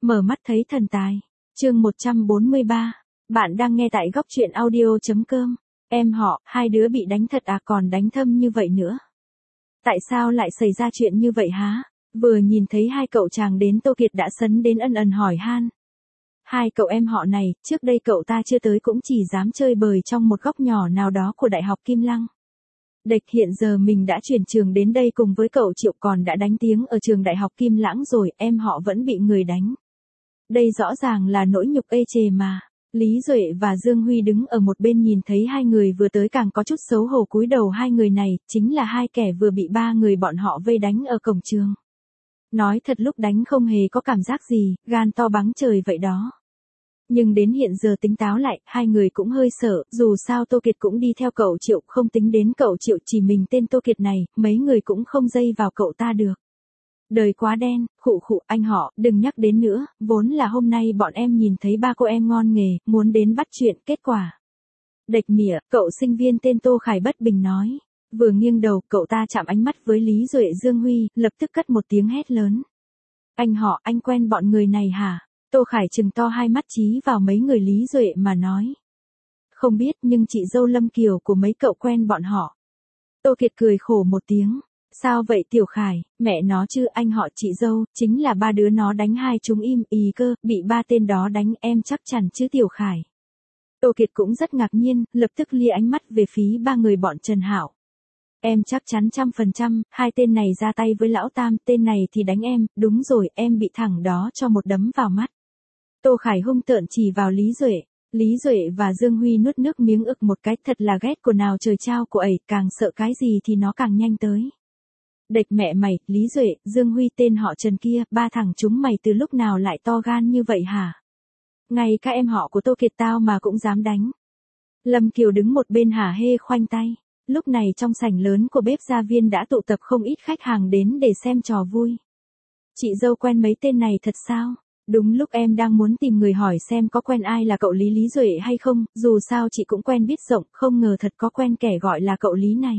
Mở mắt thấy thần tài. Chương 143. Bạn đang nghe tại góc truyện audio.com. Em họ, hai đứa bị đánh thật à, còn đánh thâm như vậy nữa. Tại sao lại xảy ra chuyện như vậy hả? Vừa nhìn thấy hai cậu chàng đến, Tô Kiệt đã sấn đến ân ân hỏi han. Hai cậu em họ này, trước đây cậu ta chưa tới cũng chỉ dám chơi bời trong một góc nhỏ nào đó của Đại học Kim Lăng. Địch hiện giờ mình đã chuyển trường đến đây cùng với cậu Triệu, còn đã đánh tiếng ở trường Đại học Kim Lãng rồi, em họ vẫn bị người đánh. Đây rõ ràng là nỗi nhục ê chề mà. Lý Duệ và Dương Huy đứng ở một bên nhìn thấy hai người vừa tới càng có chút xấu hổ cúi đầu. Hai người này chính là hai kẻ vừa bị ba người bọn họ vây đánh ở cổng trường. Nói thật lúc đánh không hề có cảm giác gì, gan to bằng trời vậy đó. Nhưng đến hiện giờ tính táo lại, hai người cũng hơi sợ, dù sao Tô Kiệt cũng đi theo cậu Triệu, không tính đến cậu Triệu, chỉ mình tên Tô Kiệt này, mấy người cũng không dây vào cậu ta được. Đời quá đen, khụ khụ, anh họ, đừng nhắc đến nữa, vốn là hôm nay bọn em nhìn thấy ba cô em ngon nghề, muốn đến bắt chuyện, kết quả. Địch mỉa, cậu sinh viên tên Tô Khải bất bình nói. Vừa nghiêng đầu, cậu ta chạm ánh mắt với Lý Duệ Dương Huy, lập tức cất một tiếng hét lớn. Anh họ, anh quen bọn người này hả? Tô Khải trừng to hai mắt chí vào mấy người Lý Duệ mà nói. Không biết, nhưng chị dâu Lâm Kiều của mấy cậu quen bọn họ. Tô Kiệt cười khổ một tiếng. Sao vậy Tiểu Khải, mẹ nó chứ, anh họ chị dâu, chính là ba đứa nó đánh hai chúng im ý cơ, bị ba tên đó đánh, em chắc chắn chứ Tiểu Khải. Tô Kiệt cũng rất ngạc nhiên, lập tức lia ánh mắt về phía ba người bọn Trần Hạo. Em chắc chắn 100%, hai tên này ra tay với lão Tam, tên này thì đánh em, đúng rồi, em bị thằng đó cho một đấm vào mắt. Tô Khải hung tợn chỉ vào Lý Duệ. Lý Duệ và Dương Huy nuốt nước miếng ực một cái, thật là ghét của nào trời trao của ẩy, càng sợ cái gì thì nó càng nhanh tới. Địch mẹ mày, Lý Duệ, Dương Huy tên họ Trần kia, ba thằng chúng mày từ lúc nào lại to gan như vậy hả? Ngay các em họ của Tô Kiệt tao mà cũng dám đánh. Lâm Kiều đứng một bên hả hê khoanh tay. Lúc này trong sảnh lớn của bếp gia viên đã tụ tập không ít khách hàng đến để xem trò vui. Chị dâu quen mấy tên này thật sao? Đúng lúc em đang muốn tìm người hỏi xem có quen ai là cậu Lý Duệ hay không, dù sao chị cũng quen biết rộng, không ngờ thật có quen kẻ gọi là cậu Lý này.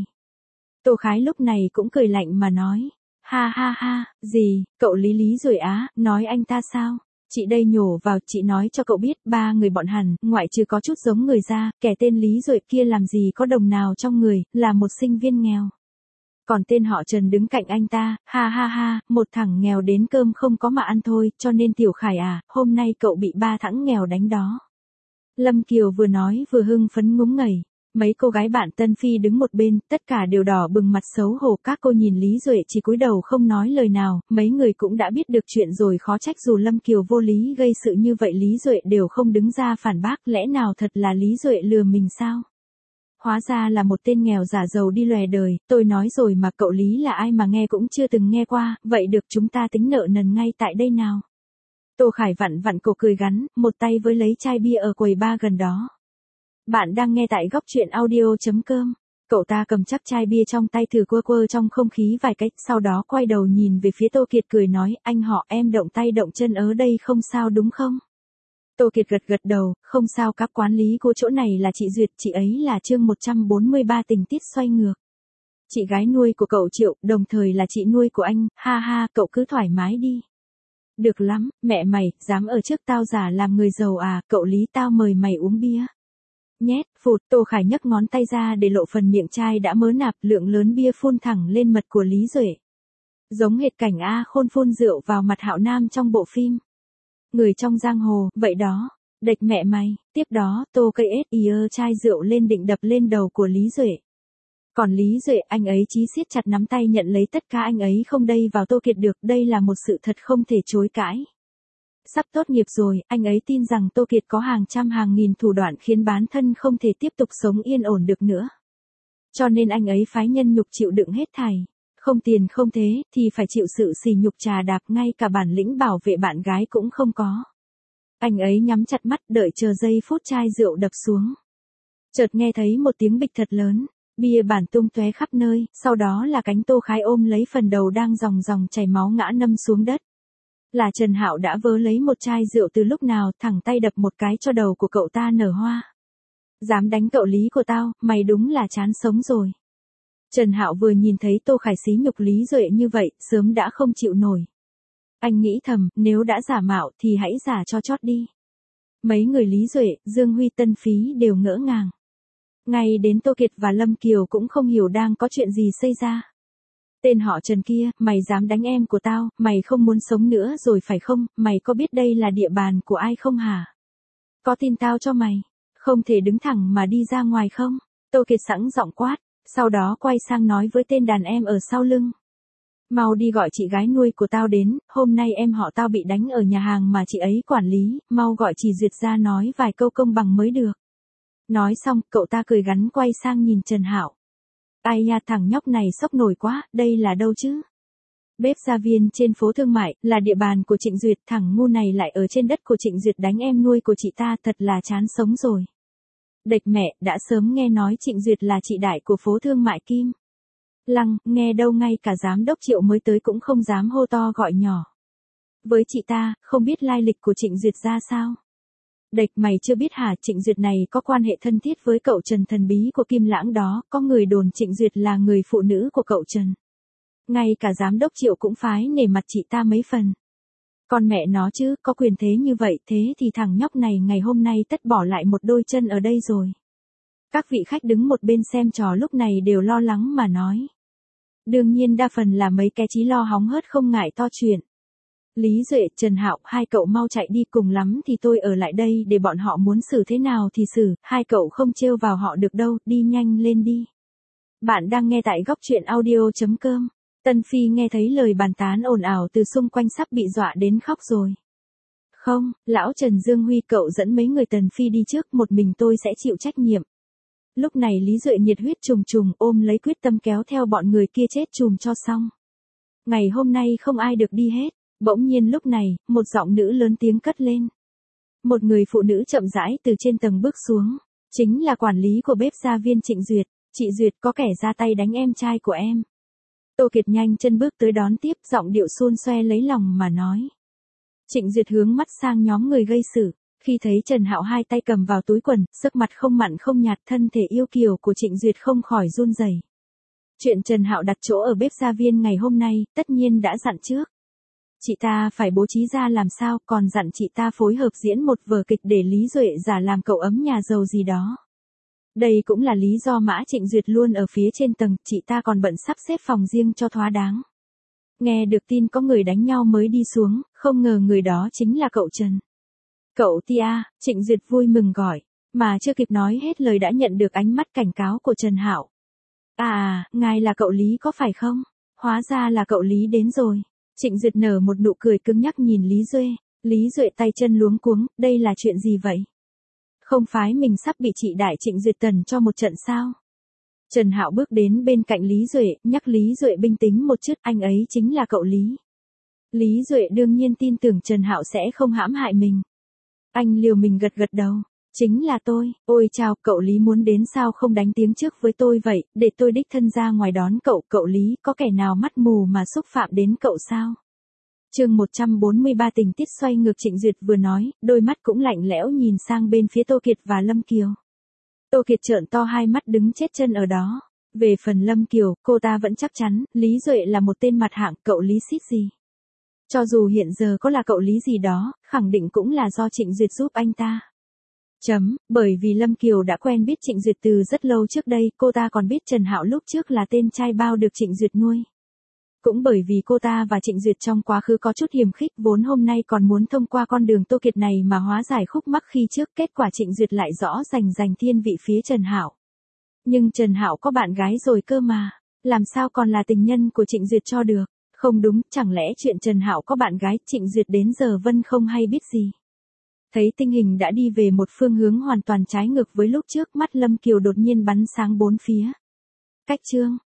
Tô Khái lúc này cũng cười lạnh mà nói. Ha ha ha, gì, cậu Lý Duệ á, nói anh ta sao? Chị đây nhổ vào, chị nói cho cậu biết, ba người bọn hẳn, ngoại trừ có chút giống người ra, kẻ tên Lý Duệ kia làm gì có đồng nào trong người, là một sinh viên nghèo. Còn tên họ Trần đứng cạnh anh ta, ha ha ha, một thằng nghèo đến cơm không có mà ăn thôi, cho nên Tiểu Khải à, hôm nay cậu bị ba thằng nghèo đánh đó. Lâm Kiều vừa nói vừa hưng phấn ngúng ngẩy. Mấy cô gái bạn Tân Phi đứng một bên, tất cả đều đỏ bừng mặt xấu hổ, các cô nhìn Lý Duệ chỉ cúi đầu không nói lời nào, mấy người cũng đã biết được chuyện rồi, khó trách dù Lâm Kiều vô lý gây sự như vậy Lý Duệ đều không đứng ra phản bác, lẽ nào thật là Lý Duệ lừa mình sao? Hóa ra là một tên nghèo giả giàu đi lòe đời, tôi nói rồi mà cậu Lý là ai mà nghe cũng chưa từng nghe qua, vậy được chúng ta tính nợ nần ngay tại đây nào. Tô Khải vặn vặn cổ cười gắn, một tay với lấy chai bia ở quầy bar gần đó. Bạn đang nghe tại góc truyện audio.com. Cậu ta cầm chắc chai bia trong tay thử quơ quơ trong không khí vài cách, sau đó quay đầu nhìn về phía Tô Kiệt cười nói, anh họ em động tay động chân ở đây không sao đúng không? Tô Kiệt gật gật đầu, không sao, các quản lý của chỗ này là chị Duyệt, chị ấy là chương 143 tình tiết xoay ngược. Chị gái nuôi của cậu Triệu, đồng thời là chị nuôi của anh, ha ha, cậu cứ thoải mái đi. Được lắm, mẹ mày, dám ở trước tao giả làm người giàu à, cậu Lý tao mời mày uống bia. Nhét, phụt, Tô Khải nhấc ngón tay ra để lộ phần miệng chai đã mớ nạp, lượng lớn bia phun thẳng lên mật của Lý Duệ. Giống hệt cảnh A Khôn phun rượu vào mặt Hạo Nam trong bộ phim. Người trong giang hồ, vậy đó, địch mẹ mày, tiếp đó, Tô cây chai rượu lên định đập lên đầu của Lý Duệ. Còn Lý Duệ, anh ấy chí siết chặt nắm tay nhận lấy tất cả, anh ấy không đây vào Tô Kiệt được, đây là một sự thật không thể chối cãi. Sắp tốt nghiệp rồi, anh ấy tin rằng Tô Kiệt có hàng trăm hàng nghìn thủ đoạn khiến bản thân không thể tiếp tục sống yên ổn được nữa. Cho nên anh ấy phái nhân nhục chịu đựng hết thảy. Không tiền không thế, thì phải chịu sự sỉ nhục trà đạp, ngay cả bản lĩnh bảo vệ bạn gái cũng không có. Anh ấy nhắm chặt mắt đợi chờ giây phút chai rượu đập xuống. Chợt nghe thấy một tiếng bịch thật lớn, bia bản tung tóe khắp nơi, sau đó là cánh Tô Khái ôm lấy phần đầu đang ròng ròng chảy máu ngã nằm xuống đất. Là Trần Hạo đã vớ lấy một chai rượu từ lúc nào, thẳng tay đập một cái cho đầu của cậu ta nở hoa. Dám đánh cậu Lý của tao, mày đúng là chán sống rồi. Trần Hạo vừa nhìn thấy Tô Khải xí nhục Lý Duệ như vậy, sớm đã không chịu nổi. Anh nghĩ thầm, nếu đã giả mạo thì hãy giả cho chót đi. Mấy người Lý Duệ, Dương Huy, Tân Phí đều ngỡ ngàng. Ngay đến Tô Kiệt và Lâm Kiều cũng không hiểu đang có chuyện gì xảy ra. Tên họ Trần kia, mày dám đánh em của tao, mày không muốn sống nữa rồi phải không, mày có biết đây là địa bàn của ai không hả? Có tin tao cho mày, không thể đứng thẳng mà đi ra ngoài không? Tô Kiệt sẵn giọng quát, sau đó quay sang nói với tên đàn em ở sau lưng. Mau đi gọi chị gái nuôi của tao đến, hôm nay em họ tao bị đánh ở nhà hàng mà chị ấy quản lý, mau gọi chị Duyệt ra nói vài câu công bằng mới được. Nói xong, cậu ta cười gắn quay sang nhìn Trần Hạo. Ai nha, thằng nhóc này sốc nổi quá, đây là đâu chứ? Bếp gia viên trên phố thương mại, là địa bàn của Trịnh Duyệt, thằng ngu này lại ở trên đất của Trịnh Duyệt đánh em nuôi của chị ta, thật là chán sống rồi. Địch mẹ, đã sớm nghe nói Trịnh Duyệt là chị đại của phố thương mại Kim Lăng, nghe đâu ngay cả giám đốc Triệu mới tới cũng không dám hô to gọi nhỏ. Với chị ta, không biết lai lịch của Trịnh Duyệt ra sao? Địch, mày chưa biết hả, Trịnh Duyệt này có quan hệ thân thiết với cậu Trần thần bí của Kim Lãng đó, có người đồn Trịnh Duyệt là người phụ nữ của cậu Trần. Ngay cả giám đốc Triệu cũng phái nể mặt chị ta mấy phần. Con mẹ nó chứ, có quyền thế như vậy, thế thì thằng nhóc này ngày hôm nay tất bỏ lại một đôi chân ở đây rồi. Các vị khách đứng một bên xem trò lúc này đều lo lắng mà nói. Đương nhiên đa phần là mấy cái chí lo hóng hớt không ngại to chuyện. Lý Duệ, Trần Hạo, hai cậu mau chạy đi, cùng lắm thì tôi ở lại đây để bọn họ muốn xử thế nào thì xử, hai cậu không trêu vào họ được đâu, đi nhanh lên đi. Bạn đang nghe tại góc truyện audio.com. Tân Phi nghe thấy lời bàn tán ồn ào từ xung quanh sắp bị dọa đến khóc rồi. Không, lão Trần Dương Huy, cậu dẫn mấy người Tần Phi đi trước, một mình tôi sẽ chịu trách nhiệm. Lúc này Lý Duệ nhiệt huyết trùng trùng ôm lấy quyết tâm kéo theo bọn người kia chết chùm cho xong. Ngày hôm nay không ai được đi hết. Bỗng nhiên lúc này, một giọng nữ lớn tiếng cất lên. Một người phụ nữ chậm rãi từ trên tầng bước xuống. Chính là quản lý của bếp gia viên Trịnh Duyệt. Chị Duyệt, có kẻ ra tay đánh em trai của em. Tô Kiệt nhanh chân bước tới đón tiếp, giọng điệu xôn xoe lấy lòng mà nói. Trịnh Duyệt hướng mắt sang nhóm người gây sự. Khi thấy Trần Hạo hai tay cầm vào túi quần, sắc mặt không mặn không nhạt, thân thể yêu kiều của Trịnh Duyệt không khỏi run rẩy. Chuyện Trần Hạo đặt chỗ ở bếp gia viên ngày hôm nay, tất nhiên đã dặn trước. Chị ta phải bố trí ra làm sao, còn dặn chị ta phối hợp diễn một vở kịch để Lý Duệ giả làm cậu ấm nhà giàu gì đó. Đây cũng là lý do Mã Trịnh Duyệt luôn ở phía trên tầng, chị ta còn bận sắp xếp phòng riêng cho thỏa đáng. Nghe được tin có người đánh nhau mới đi xuống, không ngờ người đó chính là cậu Trần. Cậu Tia, Trịnh Duyệt vui mừng gọi, mà chưa kịp nói hết lời đã nhận được ánh mắt cảnh cáo của Trần Hạo. Ngài là cậu Lý có phải không? Hóa ra là cậu Lý đến rồi. Trịnh Duyệt nở một nụ cười cứng nhắc nhìn Lý Duệ. Lý Duệ tay chân luống cuống, đây là chuyện gì vậy? Không phải mình sắp bị chị đại Trịnh Duyệt tần cho một trận sao? Trần Hạo bước đến bên cạnh Lý Duệ, nhắc Lý Duệ bình tĩnh một chút, anh ấy chính là cậu Lý. Lý Duệ đương nhiên tin tưởng Trần Hạo sẽ không hãm hại mình. Anh liều mình gật gật đầu. Chính là tôi, ôi chào, cậu Lý muốn đến sao không đánh tiếng trước với tôi vậy, để tôi đích thân ra ngoài đón cậu, cậu Lý, có kẻ nào mắt mù mà xúc phạm đến cậu sao? Chương 143 tình tiết xoay ngược, Trịnh Duyệt vừa nói, đôi mắt cũng lạnh lẽo nhìn sang bên phía Tô Kiệt và Lâm Kiều. Tô Kiệt trợn to hai mắt đứng chết chân ở đó. Về phần Lâm Kiều, cô ta vẫn chắc chắn, Lý Duệ là một tên mặt hạng, cậu Lý xít gì. Cho dù hiện giờ có là cậu Lý gì đó, khẳng định cũng là do Trịnh Duyệt giúp anh ta. Bởi vì Lâm Kiều đã quen biết Trịnh Duyệt từ rất lâu trước đây, cô ta còn biết Trần Hạo lúc trước là tên trai bao được Trịnh Duyệt nuôi. Cũng bởi vì cô ta và Trịnh Duyệt trong quá khứ có chút hiềm khích, vốn hôm nay còn muốn thông qua con đường Tô Kiệt này mà hóa giải khúc mắc khi trước, kết quả Trịnh Duyệt lại rõ giành thiên vị phía Trần Hạo. Nhưng Trần Hạo có bạn gái rồi cơ mà, làm sao còn là tình nhân của Trịnh Duyệt cho được? Không đúng, chẳng lẽ chuyện Trần Hạo có bạn gái, Trịnh Duyệt đến giờ vẫn không hay biết gì? Thấy tình hình đã đi về một phương hướng hoàn toàn trái ngược với lúc trước, mắt Lâm Kiều đột nhiên bắn sáng bốn phía. Cách chương